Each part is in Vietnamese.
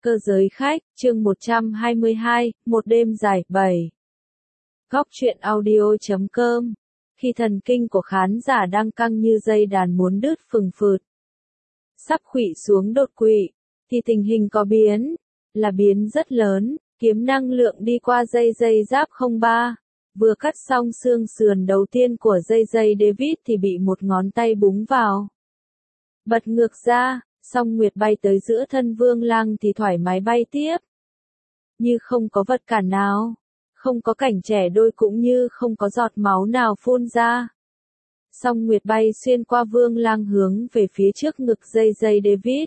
Cơ giới khách, chương 122, một đêm dài 7. Góc truyện audio.com. Khi thần kinh của khán giả đang căng như dây đàn muốn đứt phừng phượt, sắp khuỵu xuống đột quỵ, thì tình hình có biến, là biến rất lớn. Kiếm năng lượng đi qua dây giáp 03, vừa cắt xong xương sườn đầu tiên của dây David thì bị một ngón tay búng vào. Bật ngược ra, song Nguyệt bay tới giữa thân Vương Lăng thì thoải mái bay tiếp. Như không có vật cản nào, không có cảnh trẻ đôi cũng như không có giọt máu nào phun ra. Song Nguyệt bay xuyên qua Vương Lăng hướng về phía trước ngực dây David.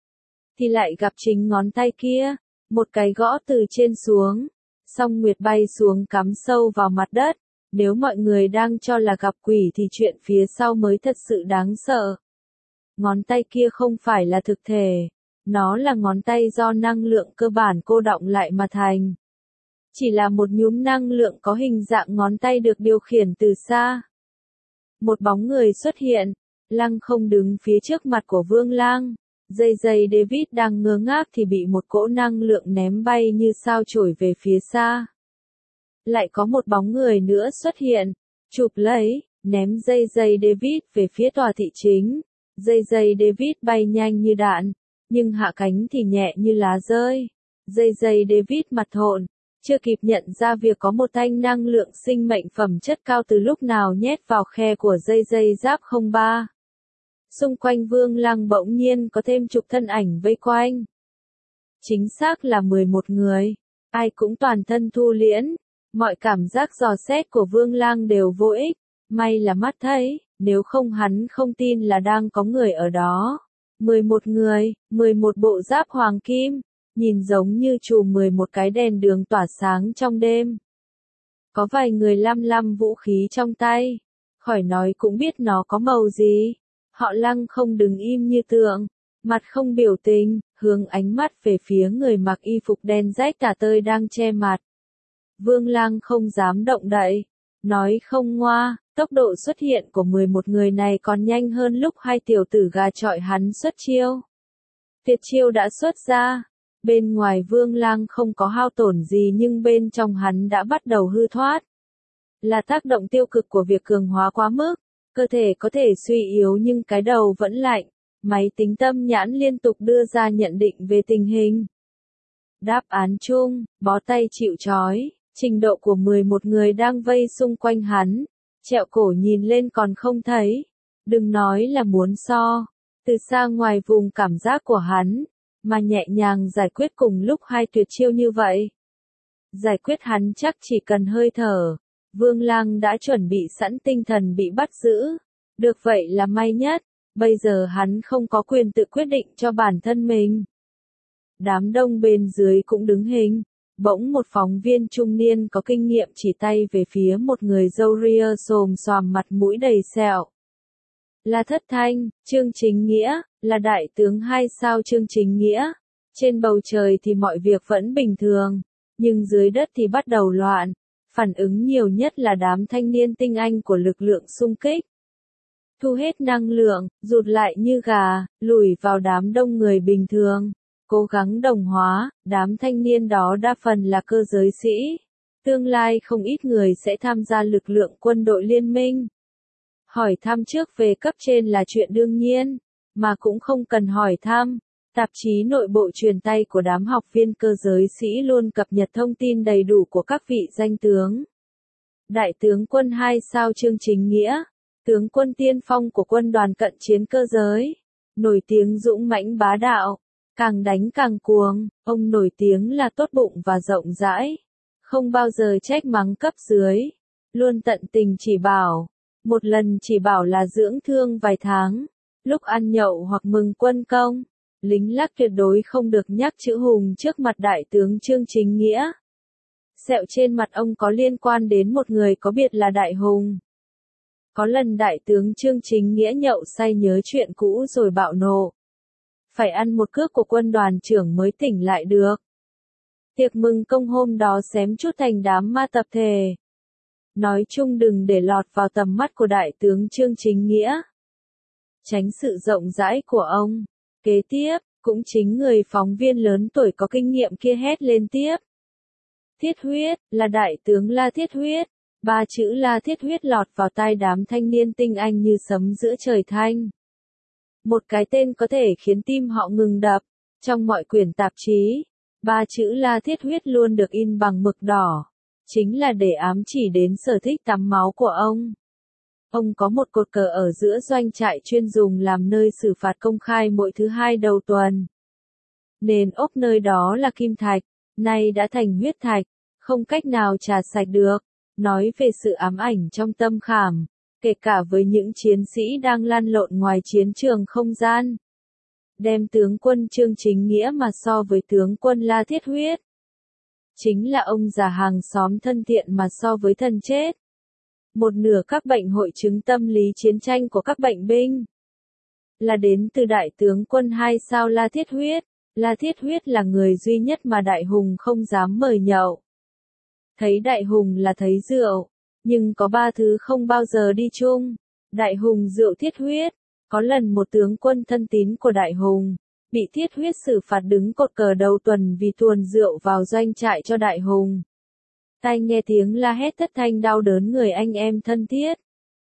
Thì lại gặp chính ngón tay kia, một cái gõ từ trên xuống. Song Nguyệt bay xuống cắm sâu vào mặt đất. Nếu mọi người đang cho là gặp quỷ thì chuyện phía sau mới thật sự đáng sợ. Ngón tay kia không phải là thực thể, nó là ngón tay do năng lượng cơ bản cô đọng lại mà thành. Chỉ là một nhúm năng lượng có hình dạng ngón tay được điều khiển từ xa. Một bóng người xuất hiện, Lăng không đứng phía trước mặt của Vương Lang. Dây David đang ngơ ngác thì bị một cỗ năng lượng ném bay như sao chổi về phía xa. Lại có một bóng người nữa xuất hiện, chụp lấy, ném dây David về phía tòa thị chính. Dây David bay nhanh như đạn, nhưng hạ cánh thì nhẹ như lá rơi. Dây David mặt hỗn, chưa kịp nhận ra việc có một thanh năng lượng sinh mệnh phẩm chất cao từ lúc nào nhét vào khe của dây giáp 03. Xung quanh Vương Lăng bỗng nhiên có thêm chục thân ảnh vây quanh. Chính xác là 11 người, ai cũng toàn thân thu liễm, mọi cảm giác dò xét của Vương Lăng đều vô ích, may là mắt thấy. Nếu không hắn không tin là đang có người ở đó. 11 người, 11 bộ giáp hoàng kim, nhìn giống như chùm 11 cái đèn đường tỏa sáng trong đêm. Có vài người lăm vũ khí trong tay, khỏi nói cũng biết nó có màu gì. Họ Lăng không đứng im như tượng, mặt không biểu tình, hướng ánh mắt về phía người mặc y phục đen rách tả tơi đang che mặt. Vương Lăng không dám động đậy, nói không ngoa. Tốc độ xuất hiện của 11 người này còn nhanh hơn lúc hai tiểu tử gà chọi hắn xuất chiêu. Tuyệt chiêu đã xuất ra, bên ngoài Vương Lang không có hao tổn gì nhưng bên trong hắn đã bắt đầu hư thoát. Là tác động tiêu cực của việc cường hóa quá mức, cơ thể có thể suy yếu nhưng cái đầu vẫn lạnh, máy tính tâm nhãn liên tục đưa ra nhận định về tình hình. Đáp án chung, bó tay chịu trói, trình độ của 11 người đang vây xung quanh hắn. Trẹo cổ nhìn lên còn không thấy, đừng nói là muốn so, từ xa ngoài vùng cảm giác của hắn, mà nhẹ nhàng giải quyết cùng lúc hai tuyệt chiêu như vậy. Giải quyết hắn chắc chỉ cần hơi thở, Vương Lang đã chuẩn bị sẵn tinh thần bị bắt giữ, được vậy là may nhất, bây giờ hắn không có quyền tự quyết định cho bản thân mình. Đám đông bên dưới cũng đứng hình. Bỗng một phóng viên trung niên có kinh nghiệm chỉ tay về phía một người râu ria xồm xoàm mặt mũi đầy sẹo. Là Thất Thanh, Trương Chính Nghĩa, là đại tướng 2 sao Trương Chính Nghĩa. Trên bầu trời thì mọi việc vẫn bình thường, nhưng dưới đất thì bắt đầu loạn. Phản ứng nhiều nhất là đám thanh niên tinh anh của lực lượng xung kích. Thu hết năng lượng, rụt lại như gà, lùi vào đám đông người bình thường. Cố gắng đồng hóa, đám thanh niên đó đa phần là cơ giới sĩ. Tương lai không ít người sẽ tham gia lực lượng quân đội liên minh. Hỏi thăm trước về cấp trên là chuyện đương nhiên, mà cũng không cần hỏi thăm. Tạp chí nội bộ truyền tay của đám học viên cơ giới sĩ luôn cập nhật thông tin đầy đủ của các vị danh tướng. Đại tướng quân 2 sao Trương Chính Nghĩa, tướng quân tiên phong của quân đoàn cận chiến cơ giới, nổi tiếng dũng mãnh bá đạo. Càng đánh càng cuồng, ông nổi tiếng là tốt bụng và rộng rãi, không bao giờ trách mắng cấp dưới, luôn tận tình chỉ bảo. Một lần chỉ bảo là dưỡng thương vài tháng, lúc ăn nhậu hoặc mừng quân công, lính Lắc tuyệt đối không được nhắc chữ hùng trước mặt đại tướng Trương Chính Nghĩa. Sẹo trên mặt ông có liên quan đến một người có biệt là Đại Hùng. Có lần đại tướng Trương Chính Nghĩa nhậu say nhớ chuyện cũ rồi bạo nộ. Phải ăn một cước của quân đoàn trưởng mới tỉnh lại được. Tiệc mừng công hôm đó xém chút thành đám ma tập thể. Nói chung đừng để lọt vào tầm mắt của đại tướng Trương Chính Nghĩa. Tránh sự rộng rãi của ông. Kế tiếp, Cũng chính người phóng viên lớn tuổi có kinh nghiệm kia hét lên tiếp. Thiết huyết, là đại tướng La Thiết Huyết. Ba chữ La Thiết Huyết lọt vào tai đám thanh niên tinh anh như sấm giữa trời thanh. Một cái tên có thể khiến tim họ ngừng đập. Trong mọi quyển tạp chí, ba chữ La Thiết Huyết luôn được in bằng mực đỏ. Chính là để ám chỉ đến sở thích tắm máu của ông. Ông có một cột cờ ở giữa doanh trại chuyên dùng làm nơi xử phạt công khai mỗi thứ hai đầu tuần. Nền ốp nơi đó là kim thạch, nay đã thành huyết thạch, không cách nào trà sạch được. Nói về sự ám ảnh trong tâm khảm, kể cả với những chiến sĩ đang lăn lộn ngoài chiến trường không gian. Đem tướng quân Trương Chính Nghĩa mà so với tướng quân La Thiết Huyết. Chính là ông già hàng xóm thân thiện mà so với thần chết. Một nửa các bệnh hội chứng tâm lý chiến tranh của các bệnh binh là đến từ đại tướng quân 2 sao La Thiết Huyết. La Thiết Huyết là người duy nhất mà Đại Hùng không dám mời nhậu. Thấy Đại Hùng là thấy rượu, nhưng có ba thứ không bao giờ đi chung. Đại Hùng rượu Thiết Huyết. Có lần một tướng quân thân tín của Đại Hùng bị Thiết Huyết xử phạt đứng cột cờ đầu tuần vì tuồn rượu vào doanh trại cho Đại Hùng. Tai nghe tiếng la hét thất thanh đau đớn người anh em thân thiết.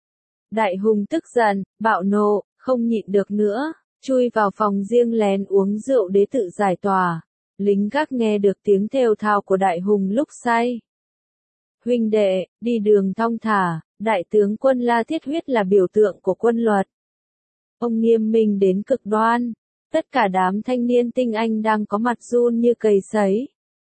Đại Hùng tức giận, bạo nộ, không nhịn được nữa, chui vào phòng riêng lén uống rượu để tự giải tỏa. Lính gác nghe được tiếng thều thào của Đại Hùng lúc say. Huynh đệ, đi đường thong thả, đại tướng quân La Thiết Huyết là biểu tượng của quân luật. Ông nghiêm minh đến cực đoan. Tất cả đám thanh niên tinh anh đang có mặt run như cầy sấy.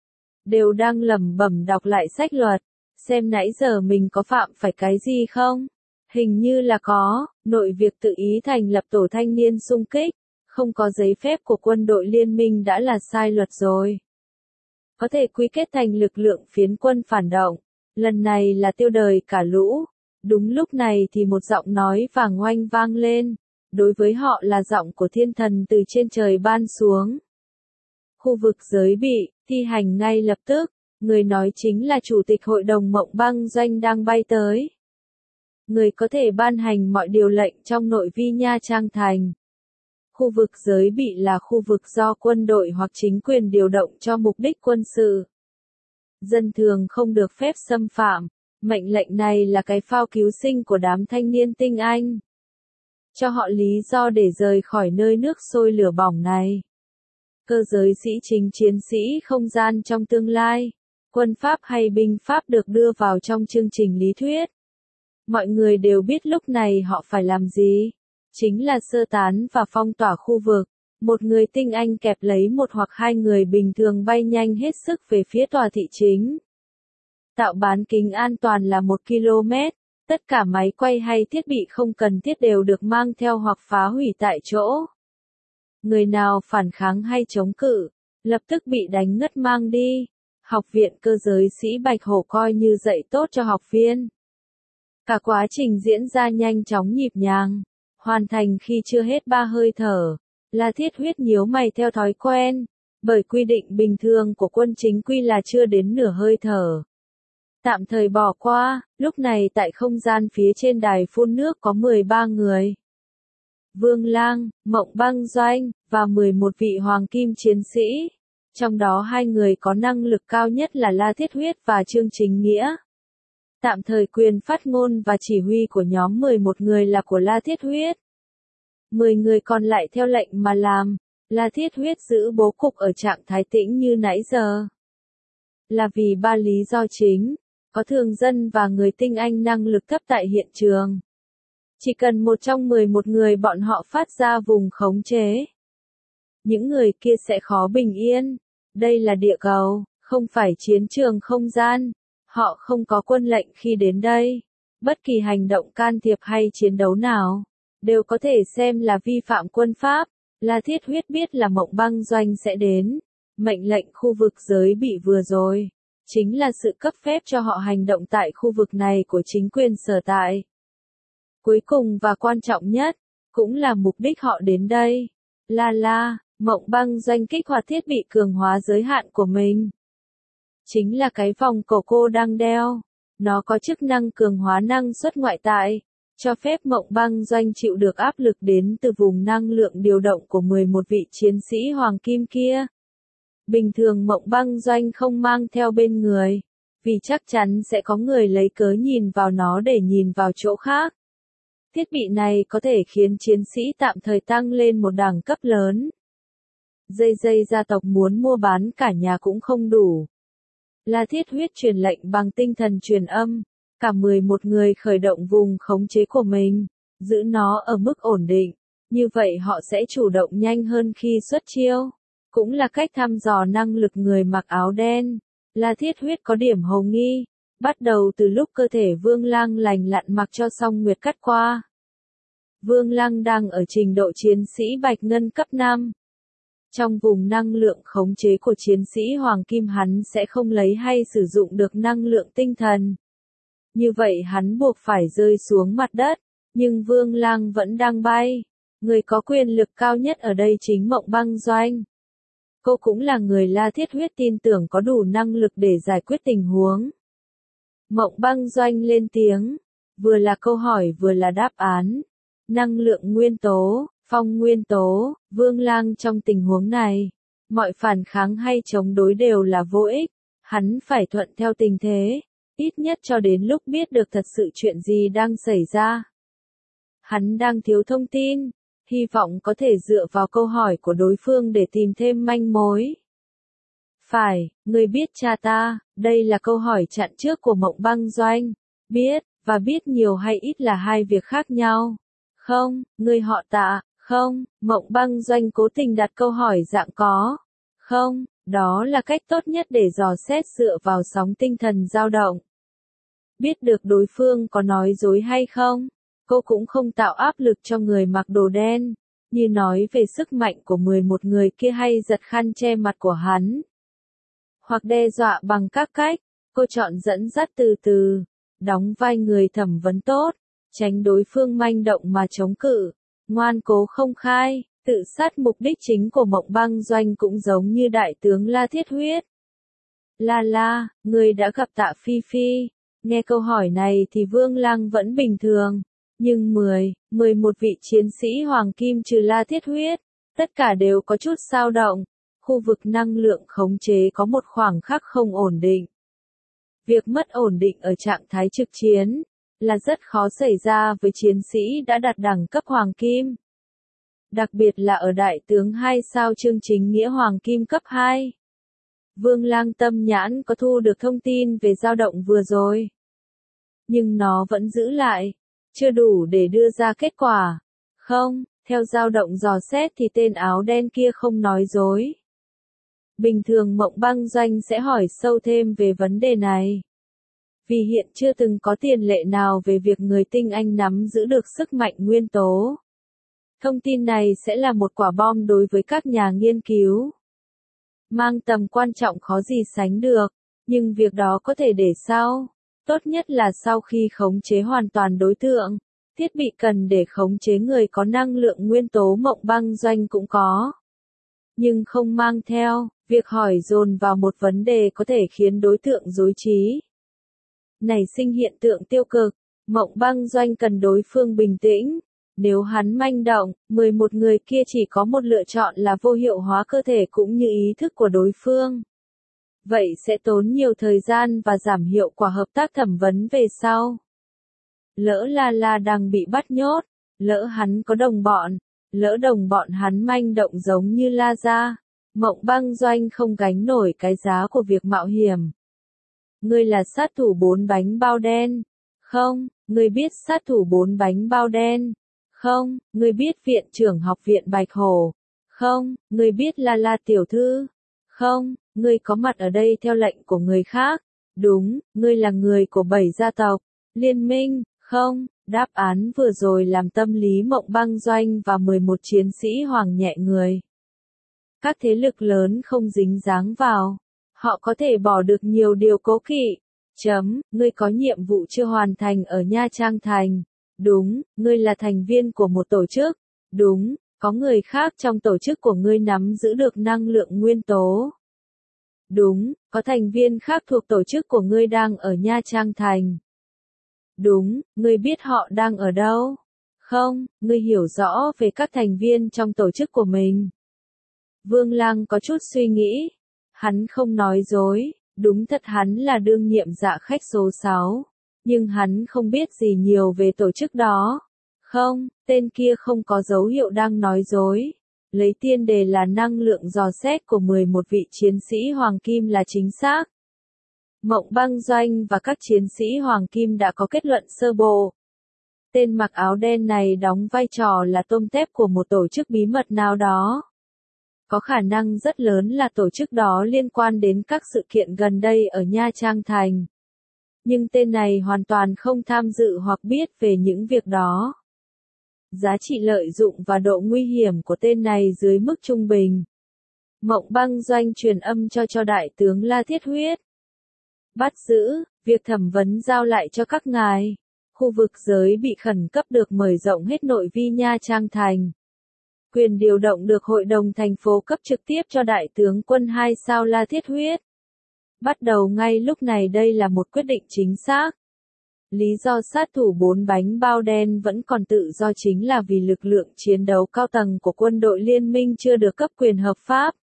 Đều đang lẩm bẩm đọc lại sách luật, xem nãy giờ mình có phạm phải cái gì không? Hình như là có, nội việc tự ý thành lập tổ thanh niên xung kích, không có giấy phép của quân đội liên minh đã là sai luật rồi. Có thể quy kết thành lực lượng phiến quân phản động, lần này là tiêu đời cả lũ. Đúng lúc này thì một giọng nói vàng oanh vang lên, đối với họ là giọng của thiên thần từ trên trời ban xuống. Khu vực giới bị, thi hành ngay lập tức, người nói chính là Chủ tịch Hội đồng Mộng Băng Doanh đang bay tới. Người có thể ban hành mọi điều lệnh trong nội vi Nha Trang Thành. Khu vực giới bị là khu vực do quân đội hoặc chính quyền điều động cho mục đích quân sự. Dân thường không được phép xâm phạm, mệnh lệnh này là cái phao cứu sinh của đám thanh niên tinh anh. Cho họ lý do để rời khỏi nơi nước sôi lửa bỏng này. Cơ giới sĩ chính chiến sĩ không gian trong tương lai, quân Pháp hay binh Pháp được đưa vào trong chương trình lý thuyết. Mọi người đều biết lúc này họ phải làm gì. Chính là sơ tán và phong tỏa khu vực. Một người tinh anh kẹp lấy một hoặc hai người bình thường bay nhanh hết sức về phía tòa thị chính. Tạo bán kính an toàn là 1 km. Tất cả máy quay hay thiết bị không cần thiết đều được mang theo hoặc phá hủy tại chỗ. Người nào phản kháng hay chống cự, lập tức bị đánh ngất mang đi. Học viện cơ giới sĩ Bạch Hổ coi như dạy tốt cho học viên. Cả quá trình diễn ra nhanh chóng nhịp nhàng, hoàn thành khi chưa hết 3 hơi thở. La Thiết Huyết nhíu mày theo thói quen, bởi quy định bình thường của quân chính quy là chưa đến nửa hơi thở. Tạm thời bỏ qua, lúc này tại không gian phía trên đài phun nước có 13 người. Vương Lang, Mộng Băng Doanh, và 11 vị hoàng kim chiến sĩ. Trong đó 2 người có năng lực cao nhất là La Thiết Huyết và Trương Chính Nghĩa. Tạm thời quyền phát ngôn và chỉ huy của nhóm 11 người là của La Thiết Huyết. 10 người còn lại theo lệnh mà làm. La Thiết Huyết giữ bố cục ở trạng thái tĩnh như nãy giờ. Là vì 3 lý do chính. Có thường dân và người tinh anh năng lực thấp tại hiện trường. Chỉ cần một trong 11 người bọn họ phát ra vùng khống chế. Những người kia sẽ khó bình yên. Đây là địa cầu, không phải chiến trường không gian. Họ không có quân lệnh khi đến đây. Bất kỳ hành động can thiệp hay chiến đấu nào, đều có thể xem là vi phạm quân pháp. La Thiết Huyết biết là Mộng Băng Doanh sẽ đến. Mệnh lệnh khu vực giới bị vừa rồi, chính là sự cấp phép cho họ hành động tại khu vực này của chính quyền sở tại. Cuối cùng và quan trọng nhất, cũng là mục đích họ đến đây. Mộng Băng Doanh kích hoạt thiết bị cường hóa giới hạn của mình. Chính là cái vòng cổ cô đang đeo. Nó có chức năng cường hóa năng suất ngoại tại. cho phép Mộng Băng Doanh chịu được áp lực đến từ vùng năng lượng điều động của 11 vị chiến sĩ hoàng kim kia. Bình thường Mộng Băng Doanh không mang theo bên người, vì chắc chắn sẽ có người lấy cớ nhìn vào nó để nhìn vào chỗ khác. Thiết bị này có thể khiến chiến sĩ tạm thời tăng lên một đẳng cấp lớn. Dây gia tộc muốn mua bán cả nhà cũng không đủ. La Thiết Huyết truyền lệnh bằng tinh thần truyền âm, cả 11 người khởi động vùng khống chế của mình, giữ nó ở mức ổn định, như vậy họ sẽ chủ động nhanh hơn khi xuất chiêu. Cũng là cách thăm dò năng lực người mặc áo đen. La Thiết Huyết có điểm hồ nghi, bắt đầu từ lúc cơ thể Vương Lăng lành lặn mặc cho Song Nguyệt cắt qua. Vương Lăng đang ở trình độ chiến sĩ Bạch Ngân cấp 5. Trong vùng năng lượng khống chế của chiến sĩ Hoàng Kim hắn sẽ không lấy hay sử dụng được năng lượng tinh thần. Như vậy hắn buộc phải rơi xuống mặt đất, nhưng Vương Lăng vẫn đang bay. Người có quyền lực cao nhất ở đây chính Mộng Băng Doanh. Cô cũng là người La Thiết Huyết tin tưởng có đủ năng lực để giải quyết tình huống. Mộng Băng Doanh lên tiếng, vừa là câu hỏi vừa là đáp án. Năng lượng nguyên tố, phong nguyên tố, Vương Lăng trong tình huống này, mọi phản kháng hay chống đối đều là vô ích, hắn phải thuận theo tình thế, ít nhất cho đến lúc biết được thật sự chuyện gì đang xảy ra. Hắn đang thiếu thông tin, hy vọng có thể dựa vào câu hỏi của đối phương để tìm thêm manh mối. Phải, người biết cha ta, đây là câu hỏi chặn trước của Mộng Băng Doanh. Biết, và biết nhiều hay ít là hai việc khác nhau. Không, người họ Tạ, không, Mộng Băng Doanh cố tình đặt câu hỏi dạng có. Không, đó là cách tốt nhất để dò xét dựa vào sóng tinh thần dao động. Biết được đối phương có nói dối hay không, cô cũng không tạo áp lực cho người mặc đồ đen, như nói về sức mạnh của 11 người kia hay giật khăn che mặt của hắn. Hoặc đe dọa bằng các cách, cô chọn dẫn dắt từ từ, đóng vai người thẩm vấn tốt, tránh đối phương manh động mà chống cự, ngoan cố không khai, tự sát. Mục đích chính của Mộng Băng Doanh cũng giống như đại tướng La Thiết Huyết. La, người đã gặp Tạ Phi Phi. Nghe câu hỏi này thì Vương Lăng vẫn bình thường, nhưng 11 vị chiến sĩ Hoàng Kim trừ La Thiết Huyết, tất cả đều có chút dao động. Khu vực năng lượng khống chế có một khoảng khắc không ổn định. Việc mất ổn định ở trạng thái trực chiến là rất khó xảy ra với chiến sĩ đã đạt đẳng cấp Hoàng Kim. Đặc biệt là ở đại tướng 2 sao chương chính nghĩa Hoàng Kim cấp 2. Vương Lang tâm nhãn có thu được thông tin về dao động vừa rồi. Nhưng nó vẫn giữ lại, chưa đủ để đưa ra kết quả. Không, theo dao động dò xét thì tên áo đen kia không nói dối. Bình thường Mộng Băng Doanh sẽ hỏi sâu thêm về vấn đề này. Vì hiện chưa từng có tiền lệ nào về việc người tinh anh nắm giữ được sức mạnh nguyên tố. Thông tin này sẽ là một quả bom đối với các nhà nghiên cứu. Mang tầm quan trọng khó gì sánh được, nhưng việc đó có thể để sau. Tốt nhất là sau khi khống chế hoàn toàn đối tượng, thiết bị cần để khống chế người có năng lượng nguyên tố Mộng Băng Doanh cũng có. Nhưng không mang theo, việc hỏi dồn vào một vấn đề có thể khiến đối tượng rối trí. Nảy sinh hiện tượng tiêu cực, Mộng Băng Doanh cần đối phương bình tĩnh. Nếu hắn manh động, 11 người kia chỉ có một lựa chọn là vô hiệu hóa cơ thể cũng như ý thức của đối phương. Vậy sẽ tốn nhiều thời gian và giảm hiệu quả hợp tác thẩm vấn về sau. Lỡ La đang bị bắt nhốt, lỡ hắn có đồng bọn, lỡ đồng bọn hắn manh động giống như La gia, Mộng Băng Doanh không gánh nổi cái giá của việc mạo hiểm. Ngươi là sát thủ 4 bánh bao đen. Không, ngươi biết sát thủ 4 bánh bao đen. Không, ngươi biết viện trưởng học viện Bạch Hổ. Không, ngươi biết La tiểu thư. Không, ngươi có mặt ở đây theo lệnh của người khác. Đúng, ngươi là người của 7 gia tộc, liên minh. Không, đáp án vừa rồi làm tâm lý Mộng Băng Doanh và 11 chiến sĩ Hoàng nhẹ người. Các thế lực lớn không dính dáng vào. Họ có thể bỏ được nhiều điều cố kỵ. Ngươi có nhiệm vụ chưa hoàn thành ở Nha Trang Thành. Đúng, ngươi là thành viên của một tổ chức. Đúng, có người khác trong tổ chức của ngươi nắm giữ được năng lượng nguyên tố. Đúng, có thành viên khác thuộc tổ chức của ngươi đang ở Nha Trang Thành. Đúng, ngươi biết họ đang ở đâu? Không, ngươi hiểu rõ về các thành viên trong tổ chức của mình. Vương Lăng có chút suy nghĩ. Hắn không nói dối, đúng thật hắn là đương nhiệm dạ khách số 6. Nhưng hắn không biết gì nhiều về tổ chức đó. Không, tên kia không có dấu hiệu đang nói dối. Lấy tiên đề là năng lượng dò xét của 11 vị chiến sĩ Hoàng Kim là chính xác. Mộng Băng Doanh và các chiến sĩ Hoàng Kim đã có kết luận sơ bộ. Tên mặc áo đen này đóng vai trò là tôm tép của một tổ chức bí mật nào đó. Có khả năng rất lớn là tổ chức đó liên quan đến các sự kiện gần đây ở Nha Trang Thành. Nhưng tên này hoàn toàn không tham dự hoặc biết về những việc đó. Giá trị lợi dụng và độ nguy hiểm của tên này dưới mức trung bình. Mộng Băng Doanh truyền âm cho đại tướng La Thiết Huyết. Bắt giữ, việc thẩm vấn giao lại cho các ngài. Khu vực giới bị khẩn cấp được mở rộng hết nội vi Nha Trang Thành. Quyền điều động được Hội đồng thành phố cấp trực tiếp cho đại tướng quân 2 sao La Thiết Huyết. Bắt đầu ngay lúc này đây là một quyết định chính xác. Lý do sát thủ 4 bánh bao đen vẫn còn tự do chính là vì lực lượng chiến đấu cao tầng của quân đội liên minh chưa được cấp quyền hợp pháp.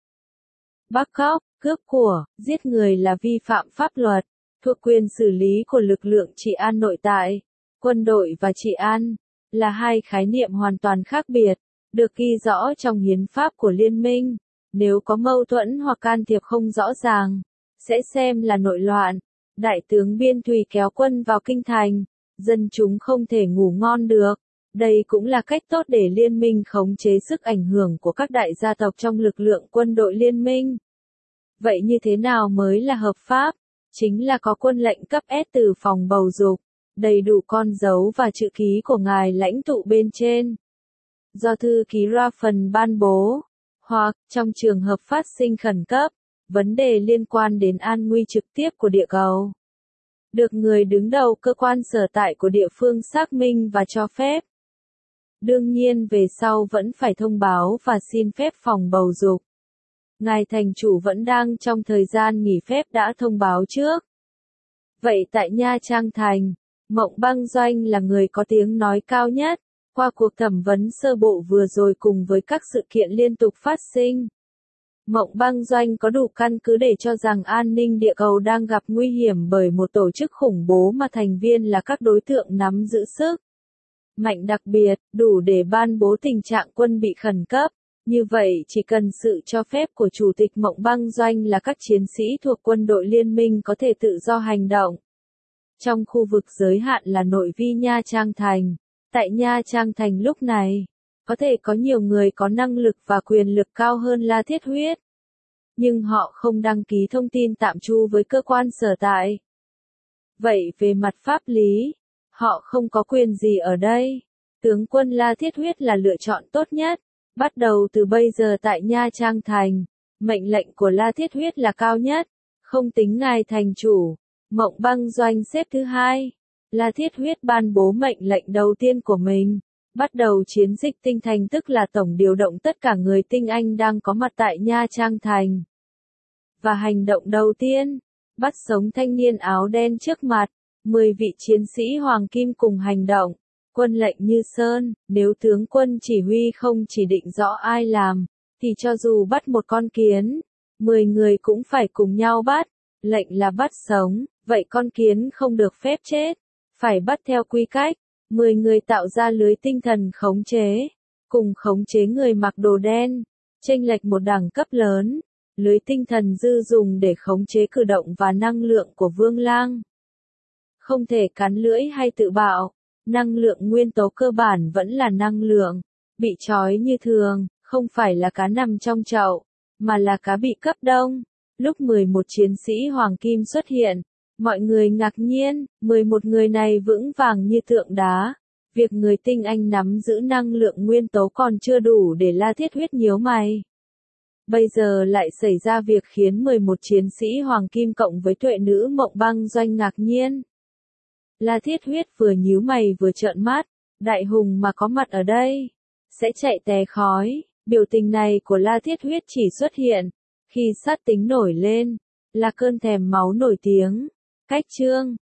Bắt cóc, cướp của, giết người là vi phạm pháp luật, thuộc quyền xử lý của lực lượng trị an nội tại. Quân đội và trị an là hai khái niệm hoàn toàn khác biệt, được ghi rõ trong hiến pháp của liên minh. Nếu có mâu thuẫn hoặc can thiệp không rõ ràng, sẽ xem là nội loạn. Đại tướng Biên Thùy kéo quân vào kinh thành, dân chúng không thể ngủ ngon được. Đây cũng là cách tốt để liên minh khống chế sức ảnh hưởng của các đại gia tộc trong lực lượng quân đội liên minh. Vậy như thế nào mới là hợp pháp? Chính là có quân lệnh cấp S từ phòng bầu dục, đầy đủ con dấu và chữ ký của ngài lãnh tụ bên trên. Do thư ký ra phần ban bố, hoặc trong trường hợp phát sinh khẩn cấp, vấn đề liên quan đến an nguy trực tiếp của địa cầu. Được người đứng đầu cơ quan sở tại của địa phương xác minh và cho phép. Đương nhiên về sau vẫn phải thông báo và xin phép phòng bầu dục. Ngài thành chủ vẫn đang trong thời gian nghỉ phép đã thông báo trước. Vậy tại Nha Trang Thành, Mộng Băng Doanh là người có tiếng nói cao nhất. Qua cuộc thẩm vấn sơ bộ vừa rồi cùng với các sự kiện liên tục phát sinh, Mộng Băng Doanh có đủ căn cứ để cho rằng an ninh địa cầu đang gặp nguy hiểm bởi một tổ chức khủng bố mà thành viên là các đối tượng nắm giữ sức mạnh đặc biệt, đủ để ban bố tình trạng quân bị khẩn cấp. Như vậy chỉ cần sự cho phép của Chủ tịch Mộng Băng Doanh là các chiến sĩ thuộc quân đội liên minh có thể tự do hành động. Trong khu vực giới hạn là nội vi Nha Trang Thành. Tại Nha Trang Thành lúc này, có thể có nhiều người có năng lực và quyền lực cao hơn La Thiết Huyết. Nhưng họ không đăng ký thông tin tạm trú với cơ quan sở tại. Vậy về mặt pháp lý, họ không có quyền gì ở đây. Tướng quân La Thiết Huyết là lựa chọn tốt nhất. Bắt đầu từ bây giờ tại Nha Trang Thành, mệnh lệnh của La Thiết Huyết là cao nhất. Không tính ngài thành chủ, Mộng Băng Doanh xếp thứ hai. La Thiết Huyết ban bố mệnh lệnh đầu tiên của mình. Bắt đầu chiến dịch tinh thành tức là tổng điều động tất cả người tinh anh đang có mặt tại Nha Trang Thành. Và hành động đầu tiên, bắt sống thanh niên áo đen trước mặt, 10 vị chiến sĩ Hoàng Kim cùng hành động. Quân lệnh như sơn, nếu tướng quân chỉ huy không chỉ định rõ ai làm, thì cho dù bắt một con kiến, 10 người cũng phải cùng nhau bắt. Lệnh là bắt sống, vậy con kiến không được phép chết. Phải bắt theo quy cách, 10 người tạo ra lưới tinh thần khống chế, cùng khống chế người mặc đồ đen, chênh lệch một đẳng cấp lớn, lưới tinh thần dư dùng để khống chế cử động và năng lượng của Vương Lang. Không thể cắn lưỡi hay tự bạo, năng lượng nguyên tố cơ bản vẫn là năng lượng, bị trói như thường, không phải là cá nằm trong chậu, mà là cá bị cấp đông. Lúc 11 chiến sĩ Hoàng Kim xuất hiện, mọi người ngạc nhiên, 11 người này vững vàng như tượng đá. Việc người tinh anh nắm giữ năng lượng nguyên tố còn chưa đủ để La Thiết Huyết nhíu mày. Bây giờ lại xảy ra việc khiến 11 chiến sĩ Hoàng Kim cộng với tuệ nữ Mộng Băng Doanh ngạc nhiên. La Thiết Huyết vừa nhíu mày vừa trợn mắt, đại hùng mà có mặt ở đây, sẽ chạy tè khói. Biểu tình này của La Thiết Huyết chỉ xuất hiện khi sát tính nổi lên, là cơn thèm máu nổi tiếng. Cách chương